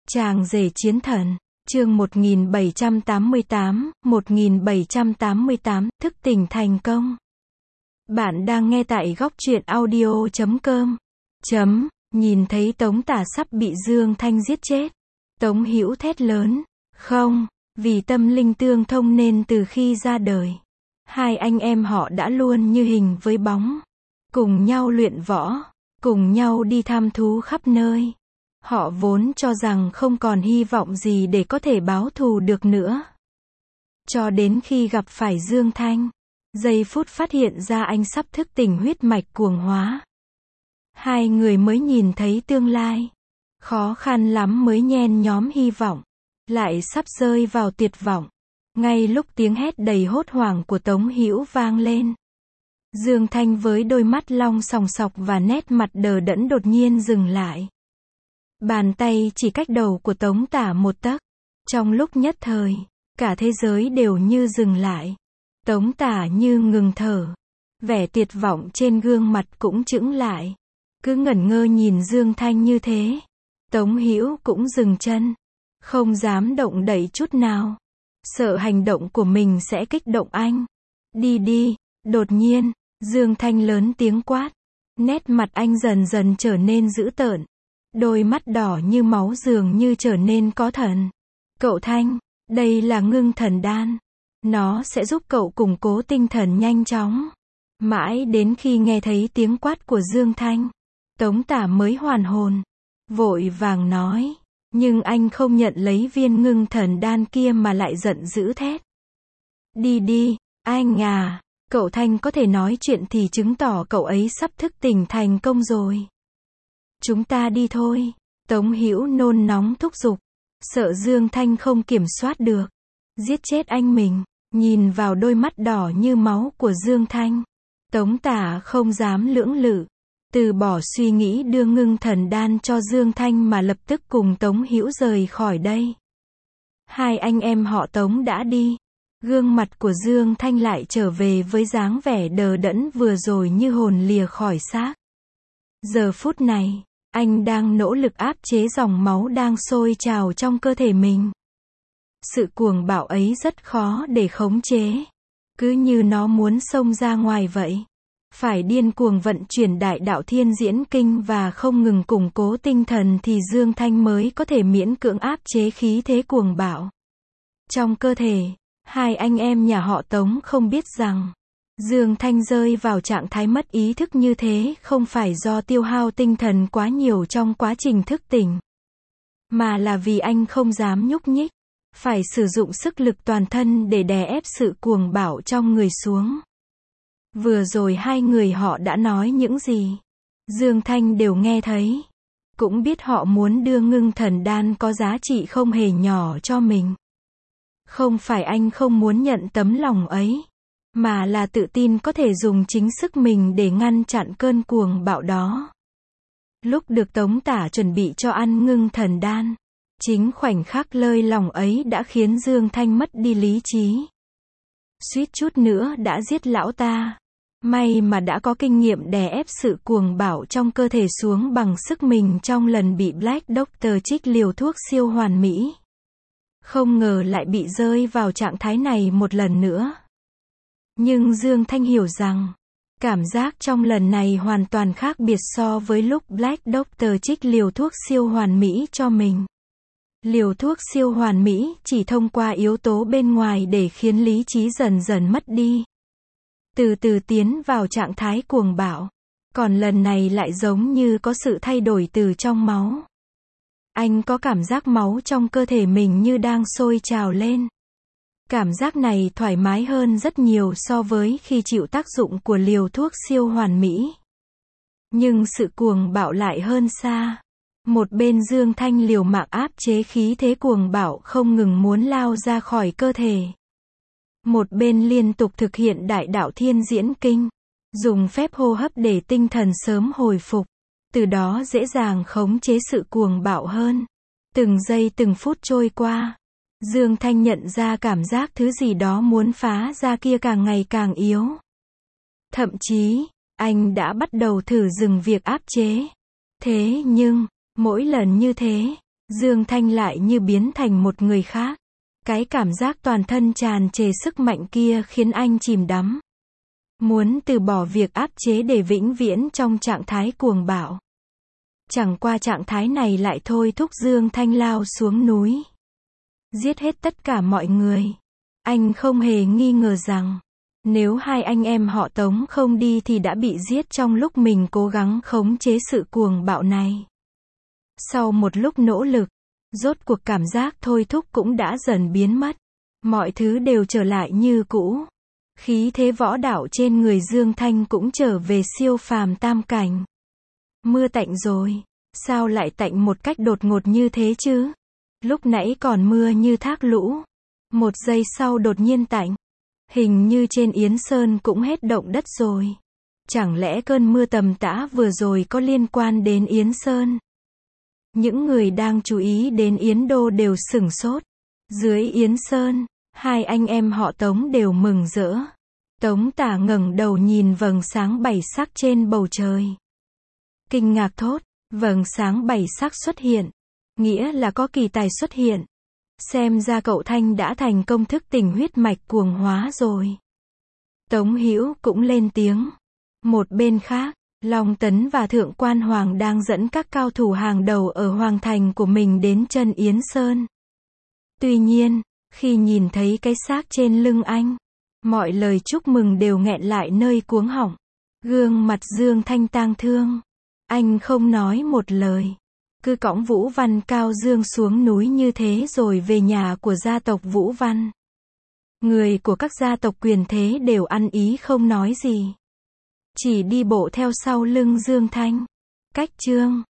Chàng rể chiến thần, chương 1788, thức tỉnh thành công. Bạn đang nghe tại góc truyện audio.com. Nhìn thấy Tống Tả sắp bị Dương Thanh giết chết, Tống Hữu thét lớn, không, vì tâm linh tương thông nên từ khi ra đời, hai anh em họ đã luôn như hình với bóng, cùng nhau luyện võ, cùng nhau đi thăm thú khắp nơi. Họ vốn cho rằng không còn hy vọng gì để có thể báo thù được nữa. Cho đến khi gặp phải Dương Thanh, giây phút phát hiện ra anh sắp thức tỉnh huyết mạch cuồng hóa, hai người mới nhìn thấy tương lai. Khó khăn lắm mới nhen nhóm hy vọng, lại sắp rơi vào tuyệt vọng. Ngay lúc tiếng hét đầy hốt hoảng của Tống Hữu vang lên, Dương Thanh với đôi mắt long sòng sọc và nét mặt đờ đẫn đột nhiên dừng lại. Bàn tay chỉ cách đầu của Tống Tả một tấc. Trong lúc nhất thời, cả thế giới đều như dừng lại. Tống Tả như ngừng thở. Vẻ tuyệt vọng trên gương mặt cũng chững lại. Cứ ngẩn ngơ nhìn Dương Thanh như thế. Tống Hữu cũng dừng chân. Không dám động đậy chút nào. Sợ hành động của mình sẽ kích động anh. Đi đi. Đột nhiên, Dương Thanh lớn tiếng quát. Nét mặt anh dần dần trở nên dữ tợn. Đôi mắt đỏ như máu dường như trở nên có thần. Cậu Thanh, đây là ngưng thần đan. Nó sẽ giúp cậu củng cố tinh thần nhanh chóng. Mãi đến khi nghe thấy tiếng quát của Dương Thanh, Tống Tả mới hoàn hồn. Vội vàng nói. Nhưng anh không nhận lấy viên ngưng thần đan kia mà lại giận dữ thét. Đi đi, anh à. Cậu Thanh có thể nói chuyện thì chứng tỏ cậu ấy sắp thức tỉnh thành công rồi. Chúng ta đi thôi. Tống Hữu nôn nóng thúc giục. Sợ Dương Thanh không kiểm soát được, giết chết anh mình. Nhìn vào đôi mắt đỏ như máu của Dương Thanh, Tống Tả không dám lưỡng lự. Từ bỏ suy nghĩ đưa ngưng thần đan cho Dương Thanh mà lập tức cùng Tống Hữu rời khỏi đây. Hai anh em họ Tống đã đi. Gương mặt của Dương Thanh lại trở về với dáng vẻ đờ đẫn vừa rồi như hồn lìa khỏi xác. Giờ phút này, anh đang nỗ lực áp chế dòng máu đang sôi trào trong cơ thể mình. Sự cuồng bạo ấy rất khó để khống chế. Cứ như nó muốn xông ra ngoài vậy. Phải điên cuồng vận chuyển đại đạo thiên diễn kinh và không ngừng củng cố tinh thần thì Dương Thanh mới có thể miễn cưỡng áp chế khí thế cuồng bạo trong cơ thể. Hai anh em nhà họ Tống không biết rằng, Dương Thanh rơi vào trạng thái mất ý thức như thế không phải do tiêu hao tinh thần quá nhiều trong quá trình thức tỉnh, mà là vì anh không dám nhúc nhích, phải sử dụng sức lực toàn thân để đè ép sự cuồng bạo trong người xuống. Vừa rồi hai người họ đã nói những gì, Dương Thanh đều nghe thấy, cũng biết họ muốn đưa ngưng thần đan có giá trị không hề nhỏ cho mình. Không phải anh không muốn nhận tấm lòng ấy, mà là tự tin có thể dùng chính sức mình để ngăn chặn cơn cuồng bạo đó. Lúc được Tống Tả chuẩn bị cho ăn ngưng thần đan, chính khoảnh khắc lơi lòng ấy đã khiến Dương Thanh mất đi lý trí. Suýt chút nữa đã giết lão ta. May mà đã có kinh nghiệm đè ép sự cuồng bạo trong cơ thể xuống bằng sức mình trong lần bị Black Doctor trích liều thuốc siêu hoàn mỹ. Không ngờ lại bị rơi vào trạng thái này một lần nữa. Nhưng Dương Thanh hiểu rằng, cảm giác trong lần này hoàn toàn khác biệt so với lúc Black Doctor trích liều thuốc siêu hoàn mỹ cho mình. Liều thuốc siêu hoàn mỹ chỉ thông qua yếu tố bên ngoài để khiến lý trí dần dần mất đi, từ từ tiến vào trạng thái cuồng bạo. Còn lần này lại giống như có sự thay đổi từ trong máu. Anh có cảm giác máu trong cơ thể mình như đang sôi trào lên. Cảm giác này thoải mái hơn rất nhiều so với khi chịu tác dụng của liều thuốc siêu hoàn mỹ. Nhưng sự cuồng bạo lại hơn xa. Một bên Dương Thanh liều mạng áp chế khí thế cuồng bạo không ngừng muốn lao ra khỏi cơ thể. Một bên liên tục thực hiện đại đạo thiên diễn kinh, dùng phép hô hấp để tinh thần sớm hồi phục, từ đó dễ dàng khống chế sự cuồng bạo hơn. Từng giây từng phút trôi qua, Dương Thanh nhận ra cảm giác thứ gì đó muốn phá ra kia càng ngày càng yếu. Thậm chí, anh đã bắt đầu thử dừng việc áp chế. Thế nhưng, mỗi lần như thế, Dương Thanh lại như biến thành một người khác. Cái cảm giác toàn thân tràn trề sức mạnh kia khiến anh chìm đắm. Muốn từ bỏ việc áp chế để vĩnh viễn trong trạng thái cuồng bạo. Chẳng qua trạng thái này lại thôi thúc Dương Thanh lao xuống núi. Giết hết tất cả mọi người. Anh không hề nghi ngờ rằng, nếu hai anh em họ Tống không đi thì đã bị giết trong lúc mình cố gắng khống chế sự cuồng bạo này. Sau một lúc nỗ lực, rốt cuộc cảm giác thôi thúc cũng đã dần biến mất. Mọi thứ đều trở lại như cũ. Khí thế võ đạo trên người Dương Thanh cũng trở về siêu phàm tam cảnh. Mưa tạnh rồi. Sao lại tạnh một cách đột ngột như thế chứ? Lúc nãy còn mưa như thác lũ. Một giây sau đột nhiên tạnh. Hình như trên Yến Sơn cũng hết động đất rồi. Chẳng lẽ cơn mưa tầm tã vừa rồi có liên quan đến Yến Sơn? Những người đang chú ý đến Yến Đô đều sửng sốt. Dưới Yến Sơn, hai anh em họ Tống đều mừng rỡ. Tống Tả ngẩng đầu nhìn vầng sáng bảy sắc trên bầu trời. Kinh ngạc thốt, vầng sáng bảy sắc xuất hiện. Nghĩa là có kỳ tài xuất hiện. Xem ra cậu Thanh đã thành công thức tỉnh huyết mạch cuồng hóa rồi. Tống Hữu cũng lên tiếng. Một bên khác, Long Tấn và Thượng Quan Hoàng đang dẫn các cao thủ hàng đầu ở Hoàng Thành của mình đến chân Yến Sơn. Tuy nhiên, khi nhìn thấy cái xác trên lưng anh, mọi lời chúc mừng đều nghẹn lại nơi cuống họng. Gương mặt Dương Thanh tang thương. Anh không nói một lời. Cứ cõng Vũ Văn Cao Dương xuống núi như thế rồi về nhà của gia tộc Vũ Văn. Người của các gia tộc quyền thế đều ăn ý không nói gì. Chỉ đi bộ theo sau lưng Dương Thanh. Cách chương